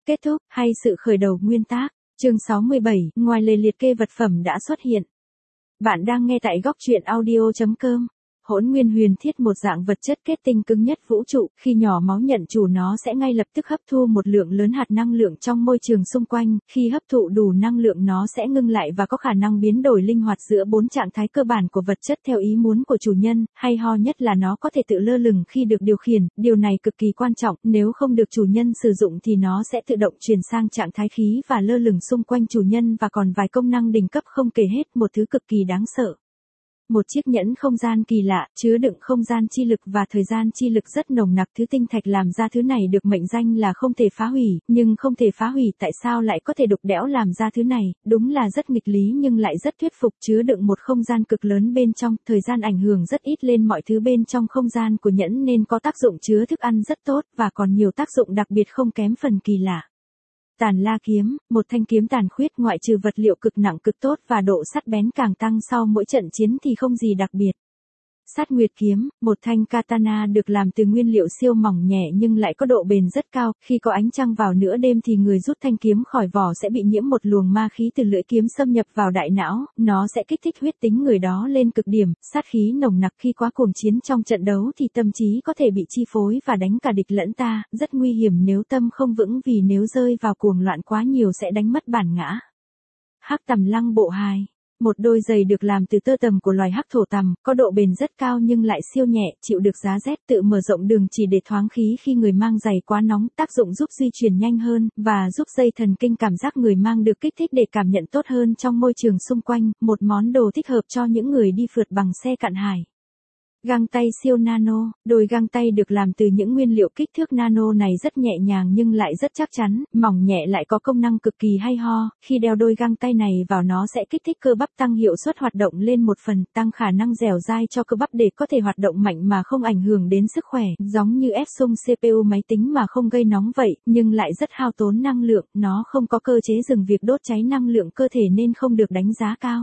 Kết thúc, hay sự khởi đầu nguyên tác. Chương 67, ngoài lề liệt kê vật phẩm đã xuất hiện. Bạn đang nghe tại góc truyện audio.com. Hỗn nguyên huyền thiết một dạng vật chất kết tinh cứng nhất vũ trụ, khi nhỏ máu nhận chủ nó sẽ ngay lập tức hấp thu một lượng lớn hạt năng lượng trong môi trường xung quanh, khi hấp thụ đủ năng lượng nó sẽ ngưng lại và có khả năng biến đổi linh hoạt giữa 4 trạng thái cơ bản của vật chất theo ý muốn của chủ nhân, hay ho nhất là nó có thể tự lơ lửng khi được điều khiển, điều này cực kỳ quan trọng, nếu không được chủ nhân sử dụng thì nó sẽ tự động chuyển sang trạng thái khí và lơ lửng xung quanh chủ nhân và còn vài công năng đỉnh cấp không kể hết, một thứ cực kỳ đáng sợ. Một chiếc nhẫn không gian kỳ lạ, chứa đựng không gian chi lực và thời gian chi lực rất nồng nặc. Thứ tinh thạch làm ra thứ này được mệnh danh là không thể phá hủy, nhưng không thể phá hủy tại sao lại có thể đục đẽo làm ra thứ này, đúng là rất nghịch lý nhưng lại rất thuyết phục. Chứa đựng một không gian cực lớn bên trong, thời gian ảnh hưởng rất ít lên mọi thứ bên trong không gian của nhẫn nên có tác dụng chứa thức ăn rất tốt và còn nhiều tác dụng đặc biệt không kém phần kỳ lạ. Tàn La kiếm, một thanh kiếm tàn khuyết ngoại trừ vật liệu cực nặng cực tốt và độ sắc bén càng tăng sau mỗi trận chiến thì không gì đặc biệt. Sát Nguyệt kiếm, một thanh katana được làm từ nguyên liệu siêu mỏng nhẹ nhưng lại có độ bền rất cao, khi có ánh trăng vào nửa đêm thì người rút thanh kiếm khỏi vỏ sẽ bị nhiễm một luồng ma khí từ lưỡi kiếm xâm nhập vào đại não, nó sẽ kích thích huyết tính người đó lên cực điểm, sát khí nồng nặc khi quá cuồng chiến trong trận đấu thì tâm trí có thể bị chi phối và đánh cả địch lẫn ta, rất nguy hiểm nếu tâm không vững vì nếu rơi vào cuồng loạn quá nhiều sẽ đánh mất bản ngã. Hắc Tầm Lăng bộ 2. Một đôi giày được làm từ tơ tằm của loài hắc thổ tằm, có độ bền rất cao nhưng lại siêu nhẹ, chịu được giá rét, tự mở rộng đường chỉ để thoáng khí khi người mang giày quá nóng, tác dụng giúp di chuyển nhanh hơn, và giúp dây thần kinh cảm giác người mang được kích thích để cảm nhận tốt hơn trong môi trường xung quanh, một món đồ thích hợp cho những người đi phượt bằng xe cạn hải. Găng tay siêu nano, đôi găng tay được làm từ những nguyên liệu kích thước nano này rất nhẹ nhàng nhưng lại rất chắc chắn, mỏng nhẹ lại có công năng cực kỳ hay ho, khi đeo đôi găng tay này vào nó sẽ kích thích cơ bắp tăng hiệu suất hoạt động lên một phần, tăng khả năng dẻo dai cho cơ bắp để có thể hoạt động mạnh mà không ảnh hưởng đến sức khỏe, giống như ép xung CPU máy tính mà không gây nóng vậy, nhưng lại rất hao tốn năng lượng, nó không có cơ chế dừng việc đốt cháy năng lượng cơ thể nên không được đánh giá cao.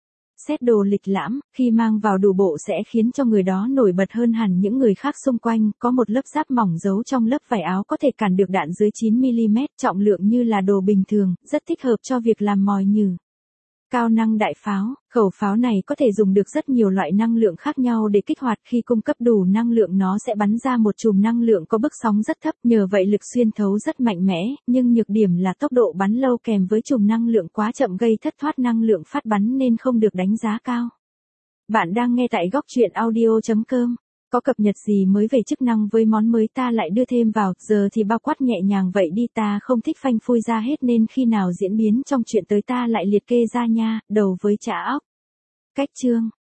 Set đồ lịch lãm, khi mang vào đủ bộ sẽ khiến cho người đó nổi bật hơn hẳn những người khác xung quanh, có một lớp giáp mỏng giấu trong lớp vải áo có thể cản được đạn dưới 9mm, trọng lượng như là đồ bình thường, rất thích hợp cho việc làm mồi nhử. Cao năng đại pháo, khẩu pháo này có thể dùng được rất nhiều loại năng lượng khác nhau để kích hoạt, khi cung cấp đủ năng lượng nó sẽ bắn ra một chùm năng lượng có bức sóng rất thấp, nhờ vậy lực xuyên thấu rất mạnh mẽ, nhưng nhược điểm là tốc độ bắn lâu kèm với chùm năng lượng quá chậm gây thất thoát năng lượng phát bắn nên không được đánh giá cao. Bạn đang nghe tại góc truyện audio.com. Có cập nhật gì mới về chức năng với món mới ta lại đưa thêm vào, giờ thì bao quát nhẹ nhàng vậy đi, ta không thích phanh phui ra hết nên khi nào diễn biến trong chuyện tới ta lại liệt kê ra nha, đầu với chả óc. Cách chương.